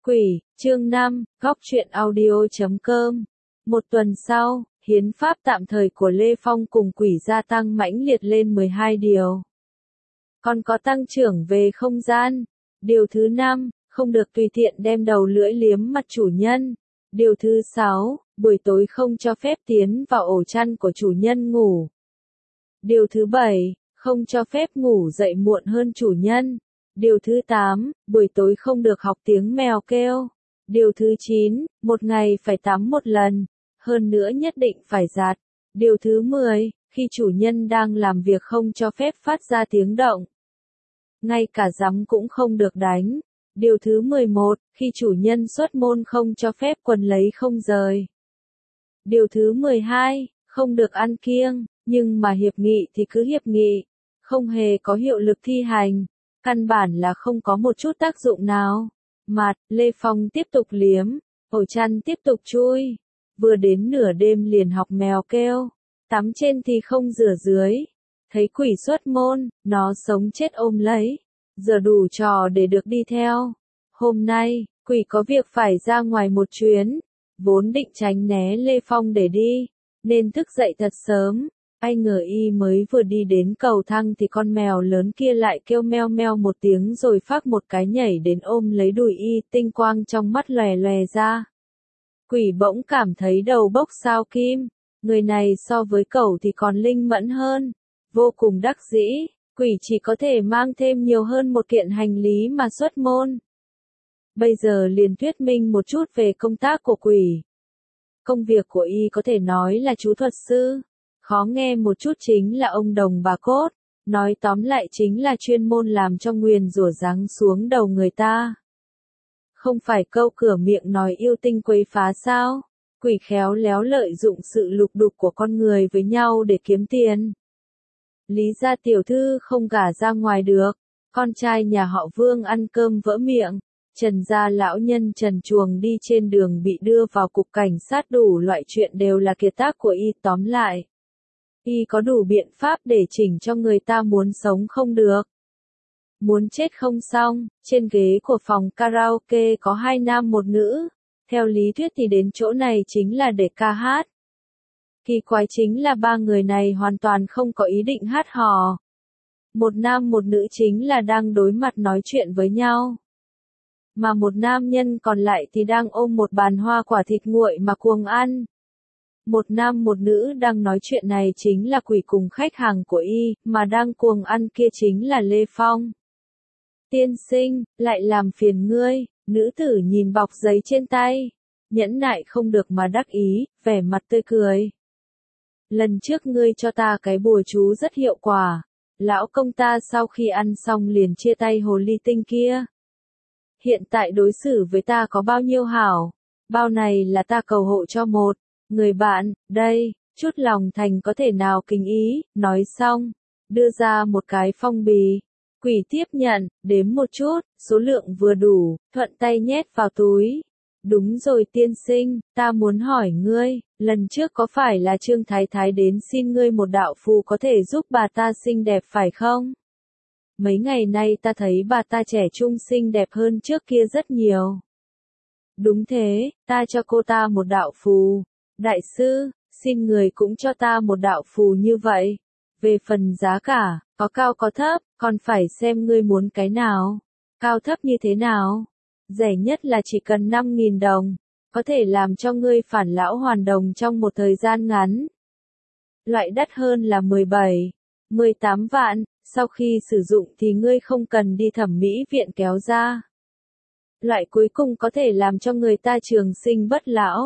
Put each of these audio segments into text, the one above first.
Quỷ, chương 5, góc truyện audio.com. Một tuần sau, hiến pháp tạm thời của Lê Phong cùng quỷ gia tăng mãnh liệt lên 12 điều. Còn có tăng trưởng về không gian. Điều thứ 5, không được tùy tiện đem đầu lưỡi liếm mặt chủ nhân. Điều thứ 6, buổi tối không cho phép tiến vào ổ chăn của chủ nhân ngủ. Điều thứ 7, không cho phép ngủ dậy muộn hơn chủ nhân. Điều thứ 8, buổi tối không được học tiếng mèo kêu. Điều thứ 9, một ngày phải tắm một lần, hơn nữa nhất định phải giặt. Điều thứ 10, khi chủ nhân đang làm việc không cho phép phát ra tiếng động. Ngay cả giấm cũng không được đánh. Điều thứ 11, khi chủ nhân xuất môn không cho phép quần lấy không rời. Điều thứ 12, không được ăn kiêng, nhưng mà hiệp nghị thì cứ hiệp nghị, không hề có hiệu lực thi hành. Căn bản là không có một chút tác dụng nào. Mặt, Lê Phong tiếp tục liếm, ổ chăn tiếp tục chui. Vừa đến nửa đêm liền học mèo kêu. Tắm trên thì không rửa dưới. Thấy quỷ xuất môn, nó sống chết ôm lấy. Giờ đủ trò để được đi theo. Hôm nay, quỷ có việc phải ra ngoài một chuyến. Vốn định tránh né Lê Phong để đi, nên thức dậy thật sớm. Ai ngờ y mới vừa đi đến cầu thang thì con mèo lớn kia lại kêu meo meo một tiếng rồi phác một cái nhảy đến ôm lấy đùi y, tinh quang trong mắt lòe lòe ra. Quỷ bỗng cảm thấy đầu bốc sao kim, người này so với cẩu thì còn linh mẫn hơn, vô cùng đắc dĩ, quỷ chỉ có thể mang thêm nhiều hơn một kiện hành lý mà xuất môn. Bây giờ liền thuyết minh một chút về công tác của quỷ. Công việc của y có thể nói là chú thuật sư. Khó nghe một chút chính là ông đồng bà cốt, nói tóm lại chính là chuyên môn làm cho nguyền rủa giáng xuống đầu người ta. Không phải câu cửa miệng nói yêu tinh quấy phá sao, quỷ khéo léo lợi dụng sự lục đục của con người với nhau để kiếm tiền. Lý gia tiểu thư không gả ra ngoài được, con trai nhà họ Vương ăn cơm vỡ miệng, Trần gia lão nhân Trần Chuồng đi trên đường bị đưa vào cục cảnh sát, đủ loại chuyện đều là kiệt tác của y. Tóm lại, y có đủ biện pháp để chỉnh cho người ta muốn sống không được, muốn chết không xong. Trên ghế của phòng karaoke có 2 nam 1 nữ, theo lý thuyết thì đến chỗ này chính là để ca hát. Kỳ quái chính là 3 người này hoàn toàn không có ý định hát hò. 1 nam 1 nữ chính là đang đối mặt nói chuyện với nhau. Mà một nam nhân còn lại thì đang ôm một bàn hoa quả thịt nguội mà cuồng ăn. 1 nam 1 nữ đang nói chuyện này chính là quỷ cùng khách hàng của y, mà đang cuồng ăn kia chính là Lê Phong. Tiên sinh, lại làm phiền ngươi, nữ tử nhìn bọc giấy trên tay, nhẫn nại không được mà đắc ý, vẻ mặt tươi cười. Lần trước ngươi cho ta cái bùa chú rất hiệu quả, lão công ta sau khi ăn xong liền chia tay hồ ly tinh kia. Hiện tại đối xử với ta có bao nhiêu hảo, bao này là ta cầu hộ cho một người bạn, đây, chút lòng thành có thể nào kính ý. Nói xong, đưa ra một cái phong bì. Quỷ tiếp nhận, đếm một chút, số lượng vừa đủ, thuận tay nhét vào túi. Đúng rồi tiên sinh, ta muốn hỏi ngươi, lần trước có phải là Trương Thái Thái đến xin ngươi một đạo phù có thể giúp bà ta xinh đẹp phải không? Mấy ngày nay ta thấy bà ta trẻ trung xinh đẹp hơn trước kia rất nhiều. Đúng thế, ta cho cô ta một đạo phù. Đại sư, xin người cũng cho ta một đạo phù như vậy. Về phần giá cả, có cao có thấp, còn phải xem ngươi muốn cái nào. Cao thấp như thế nào? Rẻ nhất là chỉ cần 5.000 đồng, có thể làm cho ngươi phản lão hoàn đồng trong một thời gian ngắn. Loại đắt hơn là 17, 18 vạn, sau khi sử dụng thì ngươi không cần đi thẩm mỹ viện kéo ra. Loại cuối cùng có thể làm cho người ta trường sinh bất lão,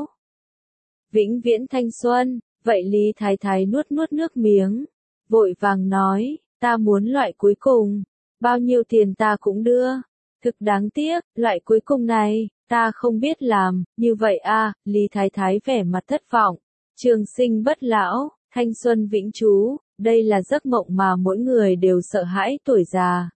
vĩnh viễn thanh xuân. Vậy Lý Thái Thái nuốt nuốt nước miếng, vội vàng nói, ta muốn loại cuối cùng, bao nhiêu tiền ta cũng đưa. Thực đáng tiếc, loại cuối cùng này, ta không biết làm, như vậy à. Lý Thái Thái vẻ mặt thất vọng, trường sinh bất lão, thanh xuân vĩnh trú, đây là giấc mộng mà mỗi người đều sợ hãi. Tuổi già,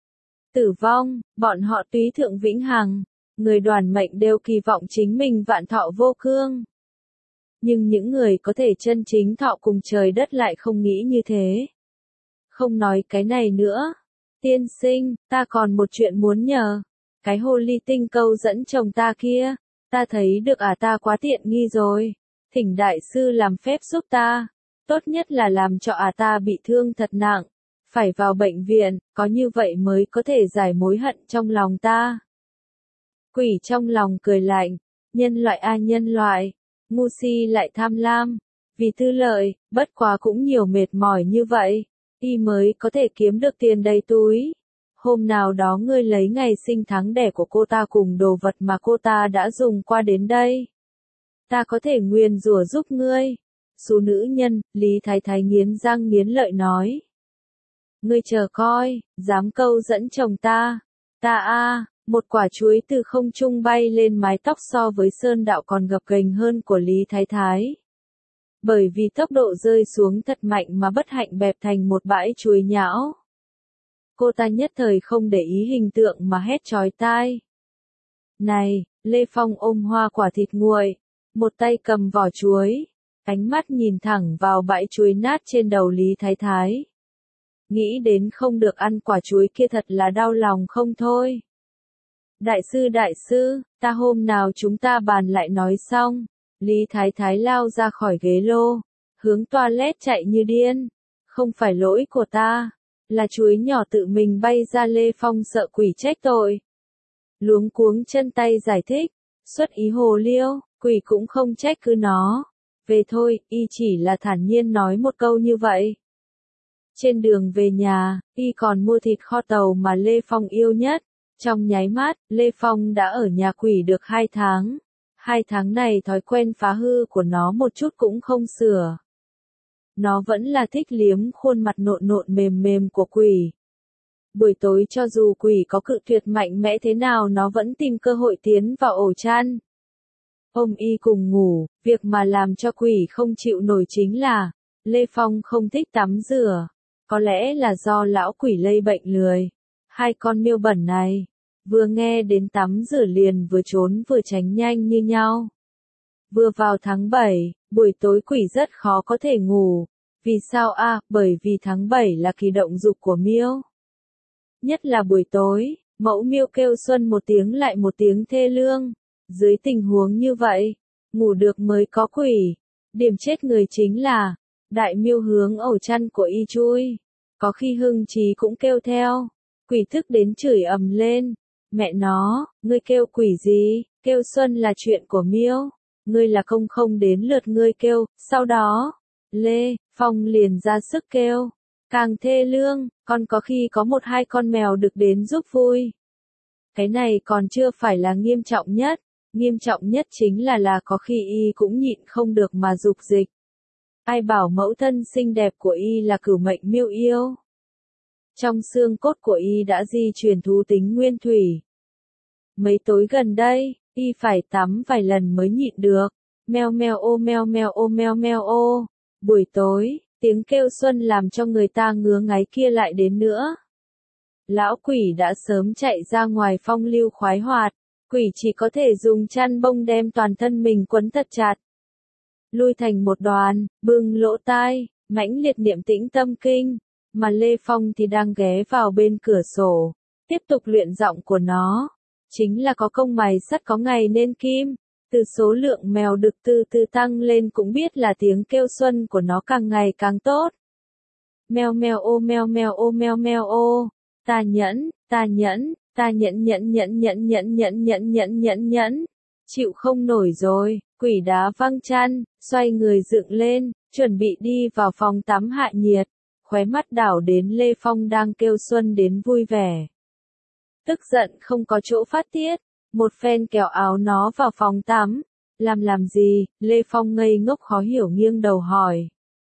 tử vong, bọn họ túy thượng vĩnh hằng, người đoàn mệnh đều kỳ vọng chính mình vạn thọ vô cương. Nhưng những người có thể chân chính thọ cùng trời đất lại không nghĩ như thế. Không nói cái này nữa. Tiên sinh, ta còn một chuyện muốn nhờ. Cái hồ ly tinh câu dẫn chồng ta kia, ta thấy được ta quá tiện nghi rồi. Thỉnh đại sư làm phép giúp ta. Tốt nhất là làm cho ta bị thương thật nặng. Phải vào bệnh viện, có như vậy mới có thể giải mối hận trong lòng ta. Quỷ trong lòng cười lạnh. Nhân loại nhân loại. Ngu si lại tham lam. Vì tư lợi, bất quá cũng nhiều mệt mỏi như vậy. Y mới có thể kiếm được tiền đầy túi. Hôm nào đó ngươi lấy ngày sinh tháng đẻ của cô ta cùng đồ vật mà cô ta đã dùng qua đến đây. Ta có thể nguyền rủa giúp ngươi. Số nữ nhân, Lý Thái Thái nghiến răng nghiến lợi nói. Ngươi chờ coi, dám câu dẫn chồng ta. Ta một quả chuối từ không trung bay lên mái tóc so với Sơn Đạo còn gập ghềnh hơn của Lý Thái Thái. Bởi vì tốc độ rơi xuống thật mạnh mà bất hạnh bẹp thành một bãi chuối nhão. Cô ta nhất thời không để ý hình tượng mà hét chói tai. Này, Lê Phong ôm hoa quả thịt nguội, một tay cầm vỏ chuối, ánh mắt nhìn thẳng vào bãi chuối nát trên đầu Lý Thái Thái. Nghĩ đến không được ăn quả chuối kia thật là đau lòng không thôi. Đại sư, ta hôm nào chúng ta bàn lại nói xong. Lý Thái Thái lao ra khỏi ghế lô, hướng toilet chạy như điên. Không phải lỗi của ta, là chuối nhỏ tự mình bay ra. Lê Phong sợ quỷ trách tội. Luống cuống chân tay giải thích, xuất ý hồ liêu, quỷ cũng không trách cứ nó. Về thôi, y chỉ là thản nhiên nói một câu như vậy. Trên đường về nhà, y còn mua thịt kho tàu mà Lê Phong yêu nhất. Trong nháy mắt, Lê Phong đã ở nhà quỷ được 2 tháng. 2 tháng này thói quen phá hư của nó một chút cũng không sửa. Nó vẫn là thích liếm khuôn mặt nộn nộn mềm mềm của quỷ. Buổi tối cho dù quỷ có cự tuyệt mạnh mẽ thế nào nó vẫn tìm cơ hội tiến vào ổ chăn. Ôm y cùng ngủ, việc mà làm cho quỷ không chịu nổi chính là, Lê Phong không thích tắm rửa. Có lẽ là do lão quỷ lây bệnh lười. 2 con miêu bẩn này, vừa nghe đến tắm rửa liền vừa trốn vừa tránh nhanh như nhau. Vừa vào tháng 7, buổi tối quỷ rất khó có thể ngủ. Vì sao bởi vì tháng 7 là kỳ động dục của miêu. Nhất là buổi tối, mẫu miêu kêu xuân một tiếng lại một tiếng thê lương. Dưới tình huống như vậy, ngủ được mới có quỷ. Điểm chết người chính là, đại miêu hướng ổ chăn của y chui. Có khi Hưng Chí cũng kêu theo. Quỷ thức đến chửi ầm lên. Mẹ nó, ngươi kêu quỷ gì, kêu xuân là chuyện của miêu. Ngươi là công không đến lượt ngươi kêu, sau đó, Lê Phong liền ra sức kêu. Càng thê lương, còn có khi có 1-2 con mèo được đến giúp vui. Cái này còn chưa phải là nghiêm trọng nhất. Nghiêm trọng nhất chính là có khi y cũng nhịn không được mà dục dịch. Ai bảo mẫu thân xinh đẹp của y là cửu mệnh miêu yêu. Trong xương cốt của y đã di truyền thú tính nguyên thủy. Mấy tối gần đây, y phải tắm vài lần mới nhịn được. Meo meo ô meo meo ô meo meo ô. Buổi tối, tiếng kêu xuân làm cho người ta ngứa ngáy kia lại đến nữa. Lão quỷ đã sớm chạy ra ngoài phong lưu khoái hoạt. Quỷ chỉ có thể dùng chăn bông đem toàn thân mình quấn thật chặt. Lui thành một đoàn, bưng lỗ tai, mãnh liệt niệm tĩnh tâm kinh. Mà Lê Phong thì đang ghé vào bên cửa sổ, tiếp tục luyện giọng của nó. Chính là có công mài sắt có ngày nên kim. Từ số lượng mèo được từ từ tăng lên cũng biết là tiếng kêu xuân của nó càng ngày càng tốt. Meo meo ô meo meo ô meo meo ô. Ta nhẫn, ta nhẫn, ta nhẫn nhẫn nhẫn nhẫn nhẫn nhẫn nhẫn nhẫn nhẫn nhẫn. Chịu không nổi rồi, quỷ đá văng chăn, xoay người dựng lên, chuẩn bị đi vào phòng tắm hạ nhiệt. Khóe mắt đảo đến Lê Phong đang kêu xuân đến vui vẻ. Tức giận không có chỗ phát tiết, một phen kéo áo nó vào phòng tắm. Làm gì? Lê Phong ngây ngốc khó hiểu nghiêng đầu hỏi.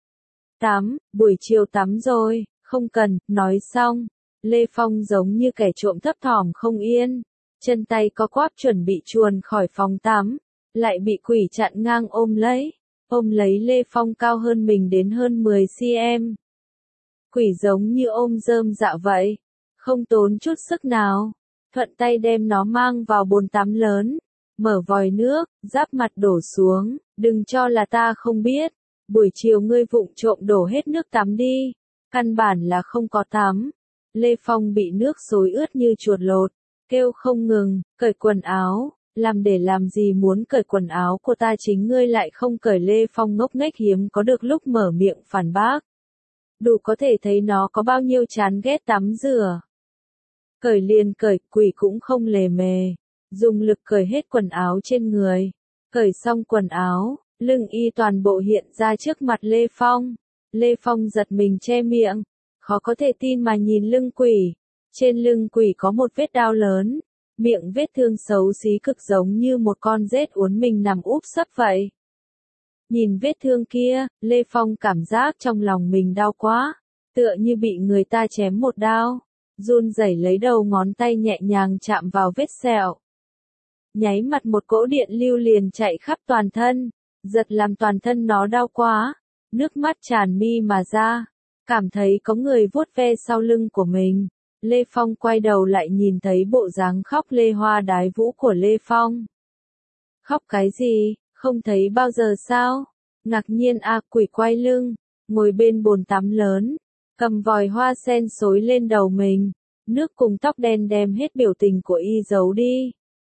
Tắm, buổi chiều tắm rồi, không cần, nói xong. Lê Phong giống như kẻ trộm thấp thỏm không yên. Chân tay co quắp chuẩn bị chuồn khỏi phòng tắm. Lại bị quỷ chặn ngang ôm lấy. Ôm lấy Lê Phong cao hơn mình đến hơn 10 cm. Quỷ giống như ôm rơm dạ vậy. Không tốn chút sức nào. Thuận tay đem nó mang vào bồn tắm lớn. Mở vòi nước, giáp mặt đổ xuống. Đừng cho là ta không biết. Buổi chiều ngươi vụng trộm đổ hết nước tắm đi. Căn bản là không có tắm. Lê Phong bị nước xối ướt như chuột lột. kêu không ngừng, cởi quần áo, làm để làm gì muốn cởi quần áo của ta chính ngươi lại không cởi. Lê Phong ngốc nghếch hiếm có được lúc mở miệng phản bác. Đủ có thể thấy nó có bao nhiêu chán ghét tắm rửa. Cởi liền cởi, quỷ cũng không lề mề, dùng lực cởi hết quần áo trên người. Cởi xong quần áo, lưng y toàn bộ hiện ra trước mặt Lê Phong. Lê Phong giật mình che miệng, khó có thể tin mà nhìn lưng quỷ. Trên lưng quỷ có một vết đao lớn, miệng vết thương xấu xí cực giống như một con rết uốn mình nằm úp sấp vậy. Nhìn vết thương kia, Lê Phong cảm giác trong lòng mình đau quá, tựa như bị người ta chém một đao. Run rẩy lấy đầu ngón tay nhẹ nhàng chạm vào vết sẹo. Nháy mắt một cỗ điện lưu liền chạy khắp toàn thân, giật làm toàn thân nó đau quá, nước mắt tràn mi mà ra, cảm thấy có người vuốt ve sau lưng của mình. Lê Phong quay đầu lại nhìn thấy bộ dáng khóc lê hoa đái vũ của Lê Phong. Khóc cái gì, không thấy bao giờ sao? Ngạc nhiên quỷ quay lưng, ngồi bên bồn tắm lớn, cầm vòi hoa sen xối lên đầu mình, nước cùng tóc đen đem hết biểu tình của y giấu đi.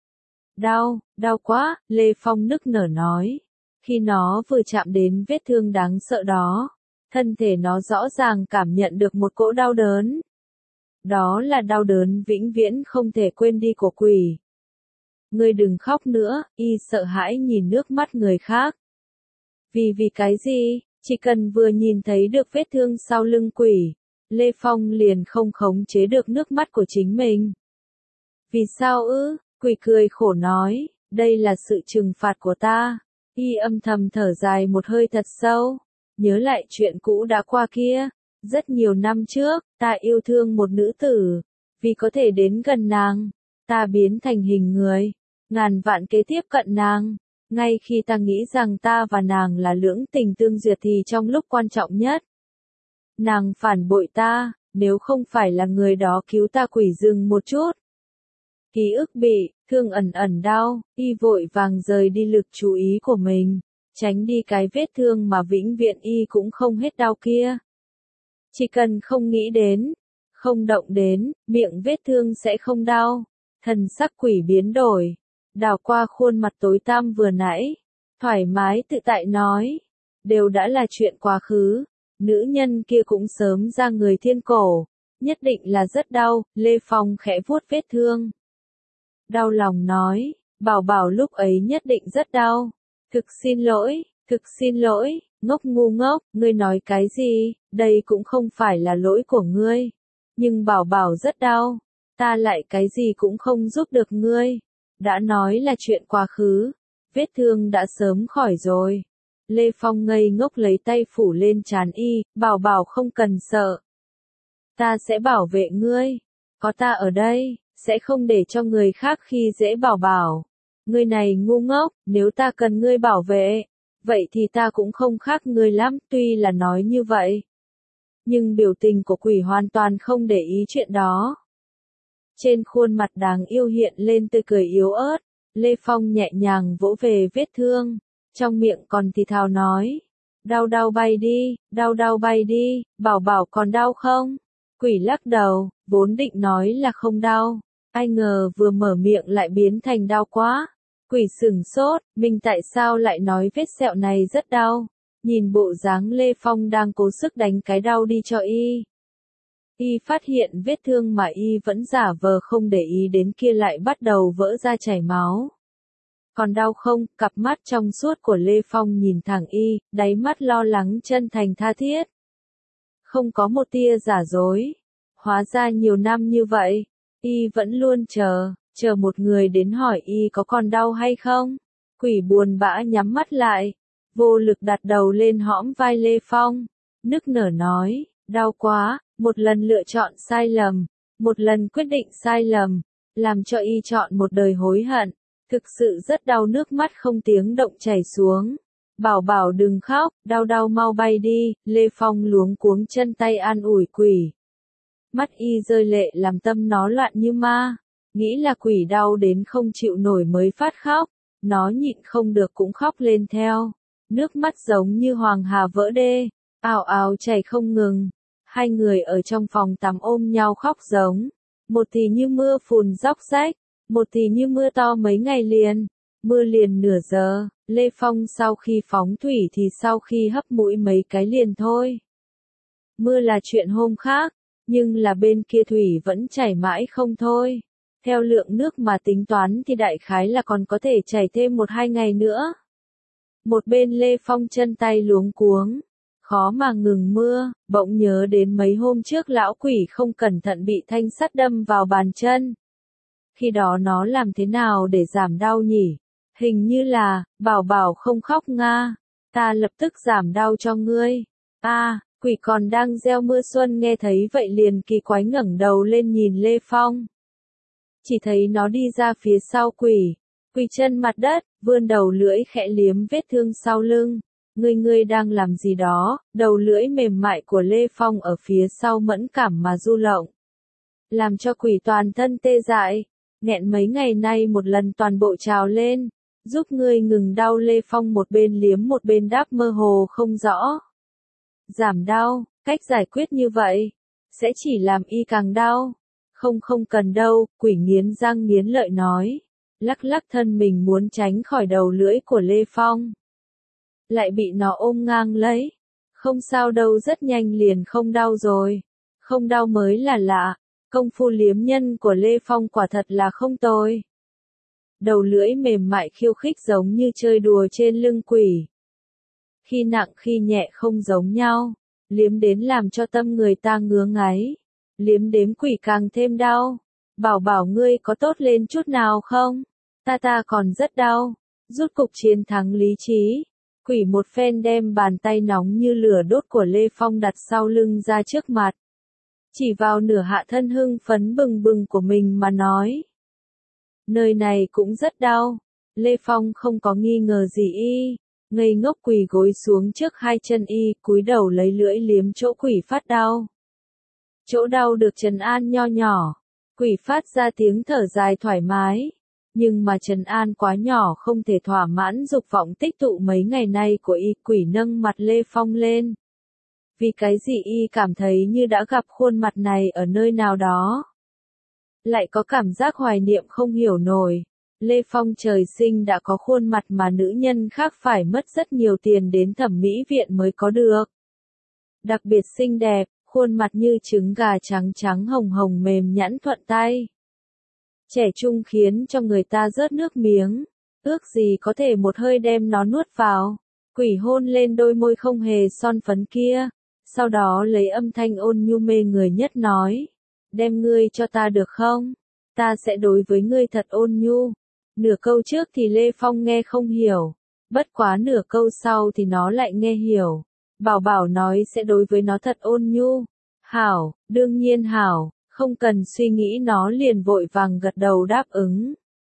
Đau, đau quá, Lê Phong nức nở nói. Khi nó vừa chạm đến vết thương đáng sợ đó, thân thể nó rõ ràng cảm nhận được một cỗ đau đớn. Đó là đau đớn vĩnh viễn không thể quên đi của quỷ. Ngươi đừng khóc nữa, y sợ hãi nhìn nước mắt người khác. Vì cái gì, chỉ cần vừa nhìn thấy được vết thương sau lưng quỷ, Lê Phong liền không khống chế được nước mắt của chính mình. Vì sao ư? Quỷ cười khổ nói, đây là sự trừng phạt của ta. Y âm thầm thở dài một hơi thật sâu, nhớ lại chuyện cũ đã qua kia. Rất nhiều năm trước, ta yêu thương một nữ tử, vì có thể đến gần nàng, ta biến thành hình người, ngàn vạn kế tiếp cận nàng. Ngay khi ta nghĩ rằng ta và nàng là lưỡng tình tương duyệt thì trong lúc quan trọng nhất, nàng phản bội ta, nếu không phải là người đó cứu ta quỷ dừng một chút. Ký ức bị thương ẩn ẩn đau, y vội vàng rời đi lực chú ý của mình, tránh đi cái vết thương mà vĩnh viễn y cũng không hết đau kia. Chỉ cần không nghĩ đến, không động đến, miệng vết thương sẽ không đau. Thần sắc quỷ biến đổi, đảo qua khuôn mặt tối tăm vừa nãy, thoải mái tự tại nói, đều đã là chuyện quá khứ, nữ nhân kia cũng sớm ra người thiên cổ, nhất định là rất đau. Lê Phong khẽ vuốt vết thương, đau lòng nói, bảo bảo lúc ấy nhất định rất đau, thực xin lỗi, ngốc ngu ngốc, ngươi nói cái gì, đây cũng không phải là lỗi của ngươi, nhưng bảo bảo rất đau, ta lại cái gì cũng không giúp được ngươi, đã nói là chuyện quá khứ, vết thương đã sớm khỏi rồi. Lê Phong ngây ngốc lấy tay phủ lên trán y, bảo bảo không cần sợ, ta sẽ bảo vệ ngươi, có ta ở đây, sẽ không để cho người khác khi dễ bảo bảo. Ngươi này ngu ngốc, nếu ta cần ngươi bảo vệ, vậy thì ta cũng không khác ngươi lắm. Tuy là nói như vậy, nhưng biểu tình của quỷ hoàn toàn không để ý chuyện đó. Trên khuôn mặt đáng yêu hiện lên tươi cười yếu ớt, Lê Phong nhẹ nhàng vỗ về vết thương, trong miệng còn thì thào nói, đau bay đi, bảo bảo còn đau không? Quỷ lắc đầu, vốn định nói là không đau, ai ngờ vừa mở miệng lại biến thành đau quá. Quỷ sửng sốt, mình tại sao lại nói vết sẹo này rất đau, nhìn bộ dáng Lê Phong đang cố sức đánh cái đau đi cho y. Y phát hiện vết thương mà y vẫn giả vờ không để ý đến kia lại bắt đầu vỡ ra chảy máu. Còn đau không? Cặp mắt trong suốt của Lê Phong nhìn thẳng y, đáy mắt lo lắng chân thành tha thiết. Không có một tia giả dối. Hóa ra nhiều năm như vậy, y vẫn luôn chờ một người đến hỏi y có còn đau hay không. Quỷ buồn bã nhắm mắt lại, vô lực đặt đầu lên hõm vai Lê Phong, nức nở nói, đau quá, một lần lựa chọn sai lầm, một lần quyết định sai lầm, làm cho y chọn một đời hối hận, thực sự rất đau. Nước mắt không tiếng động chảy xuống. Bảo bảo đừng khóc, đau mau bay đi. Lê Phong luống cuống chân tay an ủi quỷ. Mắt y rơi lệ làm tâm nó loạn như ma, nghĩ là quỷ đau đến không chịu nổi mới phát khóc, nó nhịn không được cũng khóc lên theo, nước mắt giống như hoàng hà vỡ đê, ào ào chảy không ngừng. Hai người ở trong phòng tắm ôm nhau khóc giống một thì như mưa phùn róc rách, một thì như mưa to mấy ngày liền, mưa liền nửa giờ, Lê Phong sau khi phóng thủy thì sau khi hấp mũi mấy cái liền thôi. Mưa là chuyện hôm khác, nhưng là bên kia thủy vẫn chảy mãi không thôi. Theo lượng nước mà tính toán thì đại khái là còn có thể chảy thêm 1-2 ngày nữa. Một bên Lê Phong chân tay luống cuống, khó mà ngừng mưa, bỗng nhớ đến mấy hôm trước lão quỷ không cẩn thận bị thanh sắt đâm vào bàn chân. Khi đó nó làm thế nào để giảm đau nhỉ? Hình như là, bảo bảo không khóc nga, ta lập tức giảm đau cho ngươi. Quỷ còn đang gieo mưa xuân nghe thấy vậy liền kỳ quái ngẩng đầu lên nhìn Lê Phong. Chỉ thấy nó đi ra phía sau quỷ, quỳ chân mặt đất, vươn đầu lưỡi khẽ liếm vết thương sau lưng. Ngươi đang làm gì đó? Đầu lưỡi mềm mại của Lê Phong ở phía sau mẫn cảm mà du lộng, làm cho quỷ toàn thân tê dại, nghẹn mấy ngày nay một lần toàn bộ trào lên, giúp ngươi ngừng đau. Lê Phong một bên liếm một bên đáp mơ hồ không rõ. Giảm đau, cách giải quyết như vậy, sẽ chỉ làm y càng đau. Không cần đâu, quỷ nghiến răng nghiến lợi nói, lắc lắc thân mình muốn tránh khỏi đầu lưỡi của Lê Phong. Lại bị nó ôm ngang lấy. Không sao đâu, rất nhanh liền không đau rồi. Không đau mới là lạ, công phu liếm nhân của Lê Phong quả thật là không tồi. Đầu lưỡi mềm mại khiêu khích giống như chơi đùa trên lưng quỷ. Khi nặng khi nhẹ không giống nhau, liếm đến làm cho tâm người ta ngứa ngáy, liếm đếm quỷ càng thêm đau. Bảo bảo ngươi có tốt lên chút nào không? Ta còn rất đau. Rút cục chiến thắng lý trí. Quỷ một phen đem bàn tay nóng như lửa đốt của Lê Phong đặt sau lưng ra trước mặt. Chỉ vào nửa hạ thân hưng phấn bừng bừng của mình mà nói. Nơi này cũng rất đau. Lê Phong không có nghi ngờ gì y. Ngây ngốc quỳ gối xuống trước hai chân y, cúi đầu lấy lưỡi liếm chỗ quỷ phát đau. Chỗ đau được trấn an nho nhỏ. Quỷ phát ra tiếng thở dài thoải mái. Nhưng mà trấn an quá nhỏ không thể thỏa mãn dục vọng tích tụ mấy ngày nay của y. Quỷ nâng mặt Lê Phong lên. Vì cái gì y cảm thấy như đã gặp khuôn mặt này ở nơi nào đó. Lại có cảm giác hoài niệm không hiểu nổi. Lê Phong trời sinh đã có khuôn mặt mà nữ nhân khác phải mất rất nhiều tiền đến thẩm mỹ viện mới có được. Đặc biệt xinh đẹp, khuôn mặt như trứng gà trắng trắng hồng hồng mềm nhẵn thuận tay. Trẻ trung khiến cho người ta rớt nước miếng, ước gì có thể một hơi đem nó nuốt vào. Quỷ hôn lên đôi môi không hề son phấn kia, sau đó lấy âm thanh ôn nhu mê người nhất nói, đem ngươi cho ta được không? Ta sẽ đối với ngươi thật ôn nhu. Nửa câu trước thì Lê Phong nghe không hiểu, bất quá nửa câu sau thì nó lại nghe hiểu. Bảo bảo nói sẽ đối với nó thật ôn nhu. Hảo, đương nhiên hảo, không cần suy nghĩ nó liền vội vàng gật đầu đáp ứng.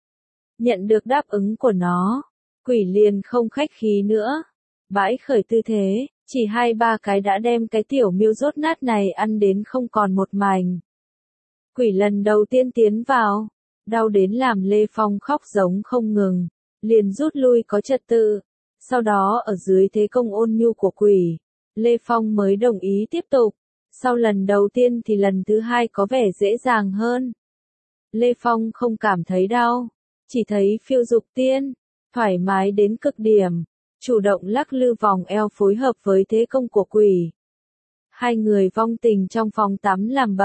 Nhận được đáp ứng của nó, quỷ liền không khách khí nữa. Bãi khởi tư thế, chỉ 2-3 cái đã đem cái tiểu miêu rốt nát này ăn đến không còn một mảnh. Quỷ lần đầu tiên tiến vào, đau đến làm Lê Phong khóc giống không ngừng, liền rút lui có trật tự. Sau đó ở dưới thế công ôn nhu của quỷ, Lê Phong mới đồng ý tiếp tục. Sau lần đầu tiên thì lần thứ hai có vẻ dễ dàng hơn. Lê Phong không cảm thấy đau, chỉ thấy phiêu dục tiên, thoải mái đến cực điểm, chủ động lắc lư vòng eo phối hợp với thế công của quỷ. Hai người vong tình trong phòng tắm làm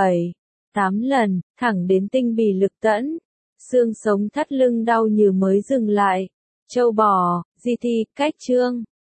7-8 lần, thẳng đến tinh bì lực tẫn, xương sống thắt lưng đau như mới dừng lại. Châu bò, GT, cách chương.